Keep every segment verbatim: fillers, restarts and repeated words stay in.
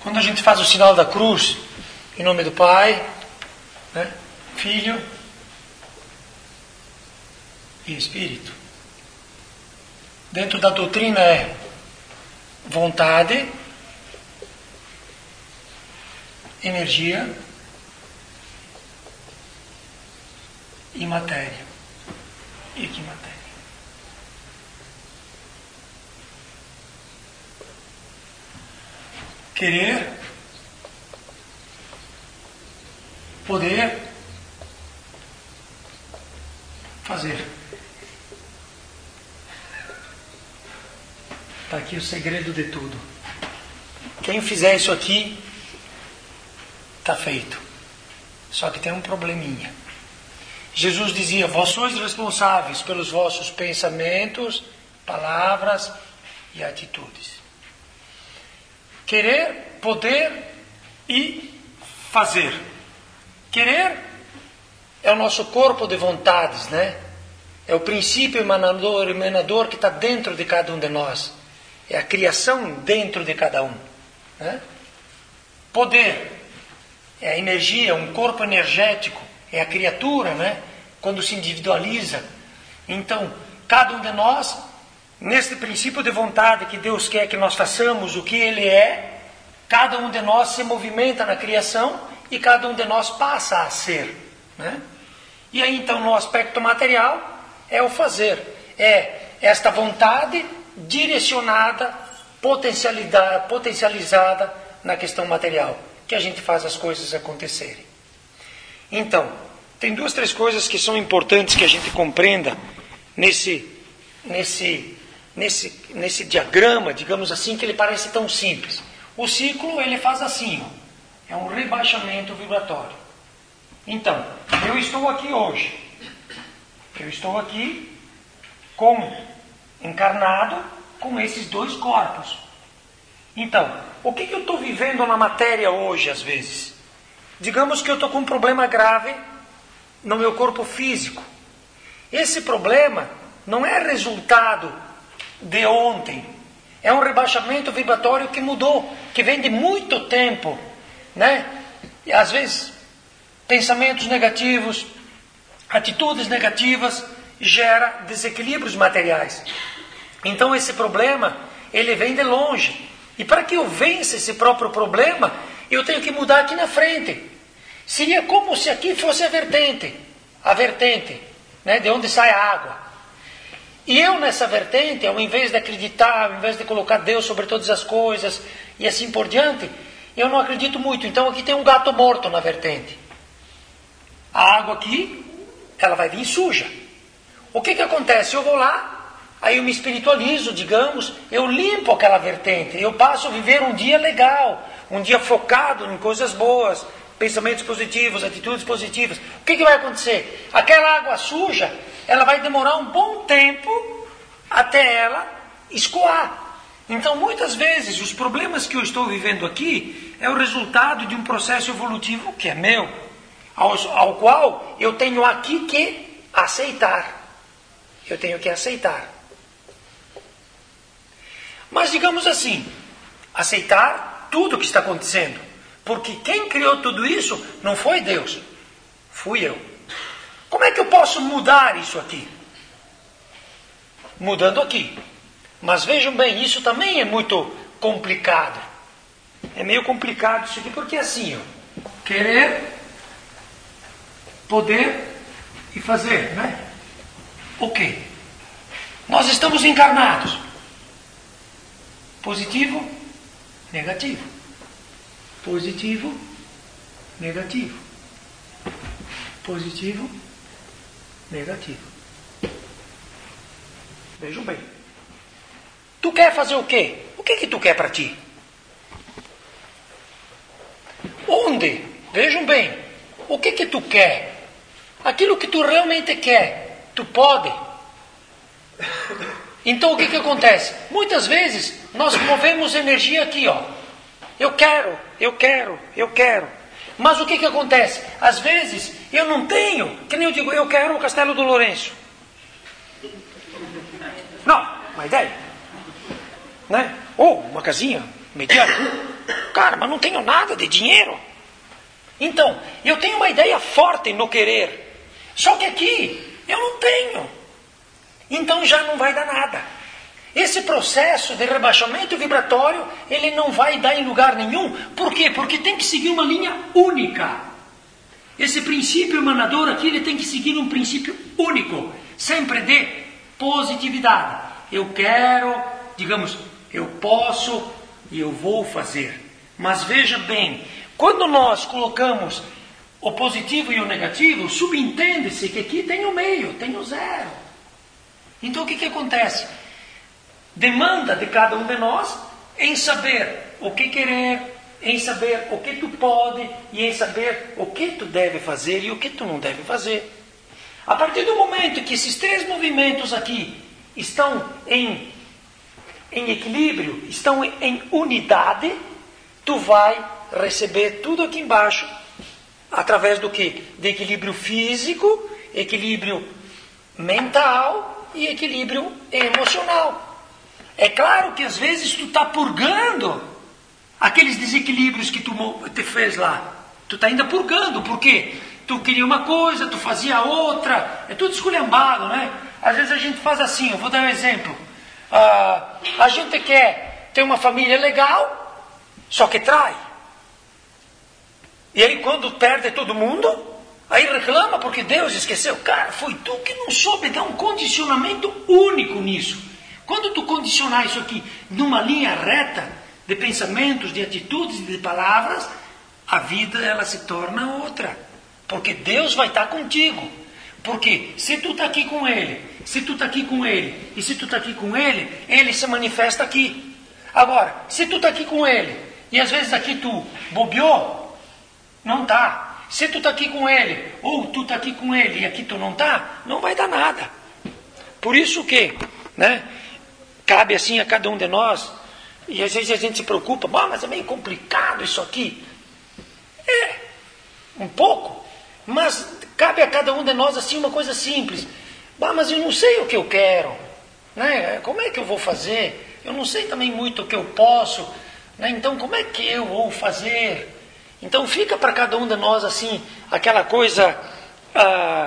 Quando a gente faz o sinal da cruz, em nome do Pai, né, Filho e Espírito. Dentro da doutrina é vontade, energia e matéria. E que matéria? Querer, poder, fazer. Está aqui o segredo de tudo. Quem fizer isso aqui, está feito. Só que tem um probleminha. Jesus dizia: vós sois responsáveis pelos vossos pensamentos, palavras e atitudes. Querer, poder e fazer. Querer é o nosso corpo de vontades, né? É o princípio emanador, emanador que está dentro de cada um de nós. É a criação dentro de cada um, né? Poder é a energia, um corpo energético. É a criatura, né? Quando se individualiza. Então, cada um de nós, nesse princípio de vontade que Deus quer que nós façamos o que Ele é, cada um de nós se movimenta na criação e cada um de nós passa a ser, né? E aí, então, no aspecto material, é o fazer. É esta vontade direcionada, potencializada, potencializada na questão material, que a gente faz as coisas acontecerem. Então, tem duas, três coisas que são importantes que a gente compreenda nesse, nesse, nesse, nesse diagrama, digamos assim, que ele parece tão simples. O ciclo, ele faz assim, ó, é um rebaixamento vibratório. Então, eu estou aqui hoje. Eu estou aqui com, encarnado com esses dois corpos. Então, o que, que eu estou vivendo na matéria hoje, às vezes? Digamos que eu estou com um problema grave no meu corpo físico. Esse problema não é resultado de ontem. É um rebaixamento vibratório que mudou, que vem de muito tempo, né? E às vezes, pensamentos negativos, atitudes negativas, gera desequilíbrios materiais. Então esse problema, ele vem de longe. E para que eu vença esse próprio problema, eu tenho que mudar aqui na frente. Seria como se aqui fosse a vertente, a vertente, né, de onde sai a água. E eu nessa vertente, ao invés de acreditar, ao invés de colocar Deus sobre todas as coisas e assim por diante, eu não acredito muito. Então aqui tem um gato morto na vertente. A água aqui, ela vai vir suja. O que que acontece? Eu vou lá, aí eu me espiritualizo, digamos, eu limpo aquela vertente, eu passo a viver um dia legal, um dia focado em coisas boas, pensamentos positivos, atitudes positivas. O que que vai acontecer? Aquela água suja, ela vai demorar um bom tempo até ela escoar. Então, muitas vezes, os problemas que eu estou vivendo aqui é o resultado de um processo evolutivo que é meu, ao, ao qual eu tenho aqui que aceitar. Eu tenho que aceitar. Mas digamos assim, aceitar tudo o que está acontecendo. Porque quem criou tudo isso não foi Deus, fui eu. Como é que eu posso mudar isso aqui? Mudando aqui. Mas vejam bem, isso também é muito complicado. É meio complicado isso aqui, porque é assim, ó, querer, poder e fazer, né? O quê? Nós estamos encarnados. Positivo, negativo. Positivo, negativo. Positivo, negativo. Vejam bem. Tu quer fazer o quê? O que que tu quer para ti? Onde? Vejam bem. O que que tu quer? Aquilo que tu realmente quer, tu pode. Então o que que acontece? Muitas vezes nós movemos energia aqui, ó. Eu quero, eu quero, eu quero. Mas o que que acontece? Às vezes eu não tenho, que nem eu digo, eu quero o Castelo do Lourenço. Não, uma ideia. Né? Ou uma casinha mediana. Cara, mas não tenho nada de dinheiro. Então, eu tenho uma ideia forte no querer. Só que aqui, eu não tenho. Então já não vai dar nada. Esse processo de rebaixamento vibratório, ele não vai dar em lugar nenhum. Por quê? Porque tem que seguir uma linha única. Esse princípio emanador aqui, ele tem que seguir um princípio único. Sempre de positividade. Eu quero, digamos, eu posso e eu vou fazer. Mas veja bem, quando nós colocamos o positivo e o negativo, subentende-se que aqui tem o meio, tem o zero. Então o que, que acontece? Demanda de cada um de nós em saber o que querer, em saber o que tu pode e em saber o que tu deve fazer e o que tu não deve fazer. A partir do momento que esses três movimentos aqui estão em, em equilíbrio, estão em unidade, tu vai receber tudo aqui embaixo através do quê? De equilíbrio físico, equilíbrio mental e equilíbrio emocional. É claro que às vezes tu está purgando aqueles desequilíbrios que tu te fez lá. Tu está ainda purgando, por quê? Tu queria uma coisa, tu fazia outra, é tudo esculhambado, né? Às vezes a gente faz assim, eu vou dar um exemplo. Ah, a gente quer ter uma família legal, só que trai. E aí quando perde todo mundo, aí reclama porque Deus esqueceu. Cara, foi tu que não soube dar um condicionamento único nisso. Quando tu condicionar isso aqui numa linha reta de pensamentos, de atitudes e de palavras, a vida ela se torna outra. Porque Deus vai estar contigo. Porque se tu está aqui com Ele, se tu está aqui com Ele, e se tu está aqui com Ele, Ele se manifesta aqui. Agora, se tu está aqui com Ele, e às vezes aqui tu bobeou, não está. Se tu está aqui com Ele, ou tu está aqui com Ele e aqui tu não está, não vai dar nada. Por isso que, né, cabe assim a cada um de nós, e às vezes a gente se preocupa, ah, mas é meio complicado isso aqui. É, um pouco, mas cabe a cada um de nós assim uma coisa simples. Ah, mas eu não sei o que eu quero, né? Como é que eu vou fazer? Eu não sei também muito o que eu posso, né? Então como é que eu vou fazer? Então fica para cada um de nós assim, aquela coisa ah,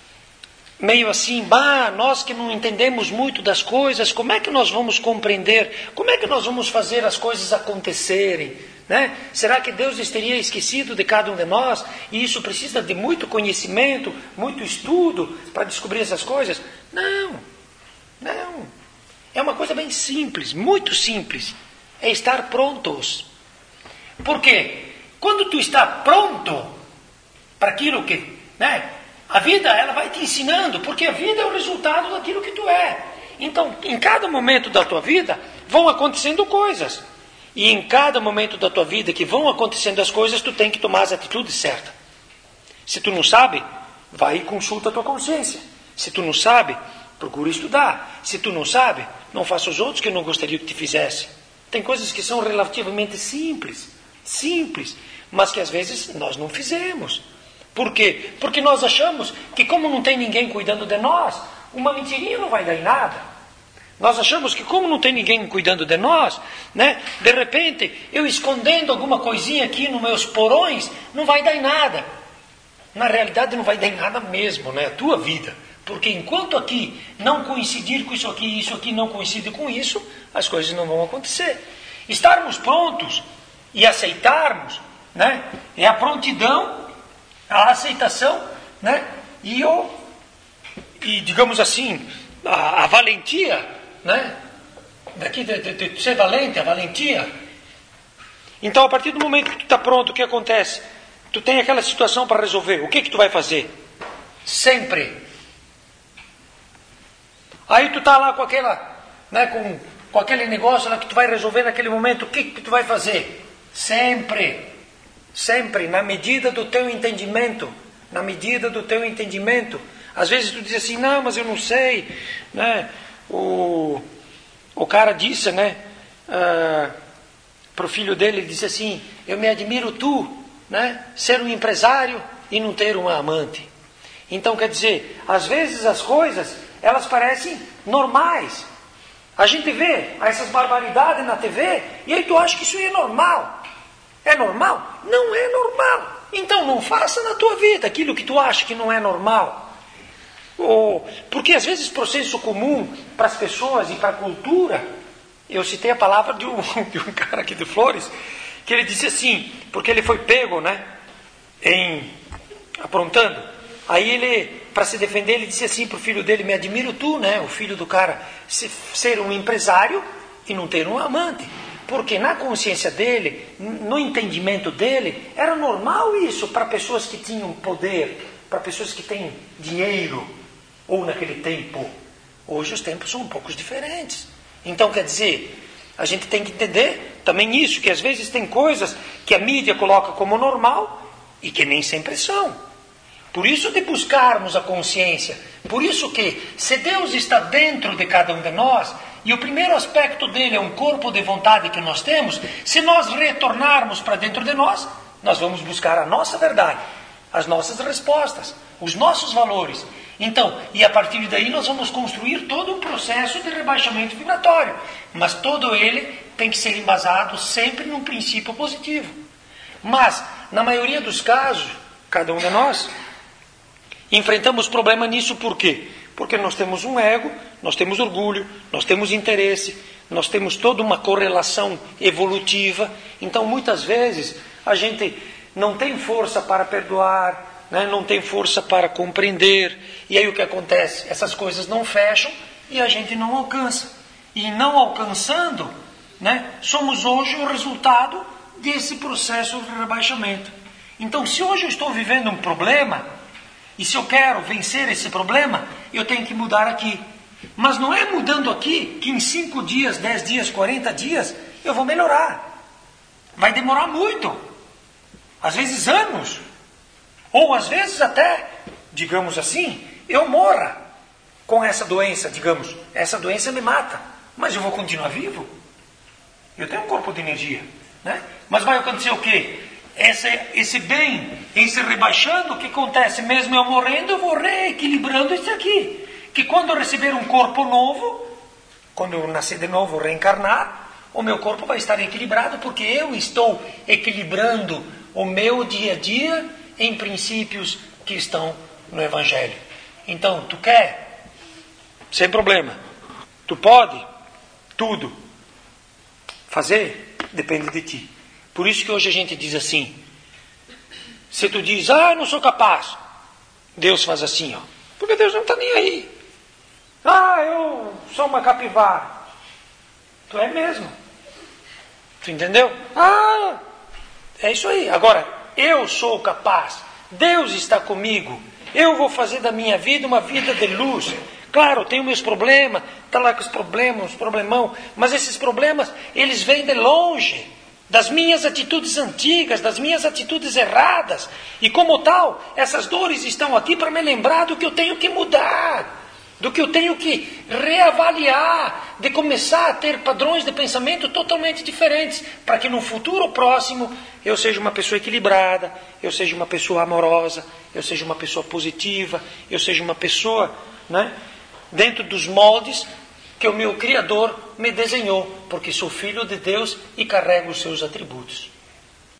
meio assim, bah, nós que não entendemos muito das coisas, como é que nós vamos compreender? Como é que nós vamos fazer as coisas acontecerem? Né? Será que Deus estaria esquecido de cada um de nós? E isso precisa de muito conhecimento, muito estudo para descobrir essas coisas? Não, não. É uma coisa bem simples, muito simples. É estar prontos. Por quê? Quando tu está pronto para aquilo que... Né? A vida ela vai te ensinando, porque a vida é o resultado daquilo que tu é. Então, em cada momento da tua vida, vão acontecendo coisas. E em cada momento da tua vida que vão acontecendo as coisas, tu tem que tomar as atitudes certas. Se tu não sabe, vai e consulta a tua consciência. Se tu não sabe, procura estudar. Se tu não sabe, não faça os outros que não gostariam que te fizesse. Tem coisas que são relativamente simples, simples, mas que às vezes nós não fizemos. Por quê? Porque nós achamos que como não tem ninguém cuidando de nós, uma mentirinha não vai dar em nada. Nós achamos que como não tem ninguém cuidando de nós, né, de repente, eu escondendo alguma coisinha aqui nos meus porões, não vai dar em nada. Na realidade não vai dar em nada mesmo, né, a tua vida. Porque enquanto aqui não coincidir com isso aqui, e isso aqui não coincide com isso, as coisas não vão acontecer. Estarmos prontos e aceitarmos, né, é a prontidão, a aceitação, né, e, o, e digamos assim, a, a valentia, né? Daqui de, de, de ser valente, a valentia. Então, a partir do momento que tu está pronto, o que acontece? Tu tem aquela situação para resolver. O que que tu vai fazer? Sempre. Aí tu está lá com aquela, né, com, com aquele negócio lá que tu vai resolver naquele momento. O que que tu vai fazer? Sempre. Sempre, na medida do teu entendimento. Na medida do teu entendimento. Às vezes tu diz assim, não, mas eu não sei, né? O, o cara disse, né, uh, para o filho dele, ele disse assim, eu me admiro tu, né, ser um empresário e não ter uma amante. Então, quer dizer, às vezes as coisas, elas parecem normais. A gente vê essas barbaridades na T V e aí tu acha que isso é normal. É normal? Não é normal. Então não faça na tua vida aquilo que tu acha que não é normal. Ou, porque às vezes para o senso comum, para as pessoas e para a cultura, eu citei a palavra de um, de um cara aqui de Flores, que ele disse assim, porque ele foi pego, né, em, aprontando. Aí ele, para se defender, ele disse assim para o filho dele, me admiro tu, né, o filho do cara, ser um empresário e não ter um amante. Porque na consciência dele, no entendimento dele, era normal isso para pessoas que tinham poder, para pessoas que têm dinheiro, ou naquele tempo. Hoje os tempos são um pouco diferentes. Então, quer dizer, a gente tem que entender também isso, que às vezes tem coisas que a mídia coloca como normal e que nem sempre são. Por isso de buscarmos a consciência. Por isso que, se Deus está dentro de cada um de nós, e o primeiro aspecto dele é um corpo de vontade que nós temos, se nós retornarmos para dentro de nós, nós vamos buscar a nossa verdade, as nossas respostas, os nossos valores. Então, e a partir daí nós vamos construir todo um processo de rebaixamento vibratório. Mas todo ele tem que ser embasado sempre num princípio positivo. Mas, na maioria dos casos, cada um de nós, enfrentamos problema nisso por quê? Porque nós temos um ego, nós temos orgulho, nós temos interesse, nós temos toda uma correlação evolutiva. Então, muitas vezes, a gente não tem força para perdoar, né? Não tem força para compreender. E aí o que acontece? Essas coisas não fecham e a gente não alcança. E não alcançando, né? Somos hoje o resultado desse processo de rebaixamento. Então, se hoje eu estou vivendo um problema, e se eu quero vencer esse problema, eu tenho que mudar aqui. Mas não é mudando aqui que em cinco dias, dez dias, quarenta dias, eu vou melhorar. Vai demorar muito. Às vezes anos. Ou às vezes até, digamos assim, eu morra com essa doença, digamos. Essa doença me mata. Mas eu vou continuar vivo. Eu tenho um corpo de energia, né? Mas vai acontecer o quê? Esse, esse bem, em se rebaixando, o que acontece? Mesmo eu morrendo, eu vou reequilibrando isso aqui. Que quando eu receber um corpo novo, quando eu nascer de novo, reencarnar, o meu corpo vai estar equilibrado, porque eu estou equilibrando o meu dia a dia em princípios que estão no Evangelho. Então, tu quer? Sem problema. Tu pode? Tudo. Fazer? Depende de ti. Por isso que hoje a gente diz assim, se tu diz, ah, eu não sou capaz, Deus faz assim, ó, porque Deus não está nem aí. Ah, eu sou uma capivara. Tu é mesmo. Tu entendeu? Ah, é isso aí. Agora, eu sou capaz, Deus está comigo, eu vou fazer da minha vida uma vida de luz. Claro, eu tenho meus problemas, está lá com os problemas, os problemão, mas esses problemas, eles vêm de longe. Das minhas atitudes antigas, das minhas atitudes erradas. E como tal, essas dores estão aqui para me lembrar do que eu tenho que mudar, do que eu tenho que reavaliar, de começar a ter padrões de pensamento totalmente diferentes, para que no futuro próximo eu seja uma pessoa equilibrada, eu seja uma pessoa amorosa, eu seja uma pessoa positiva, eu seja uma pessoa, né, dentro dos moldes que o meu Criador me desenhou, porque sou filho de Deus e carrego os seus atributos.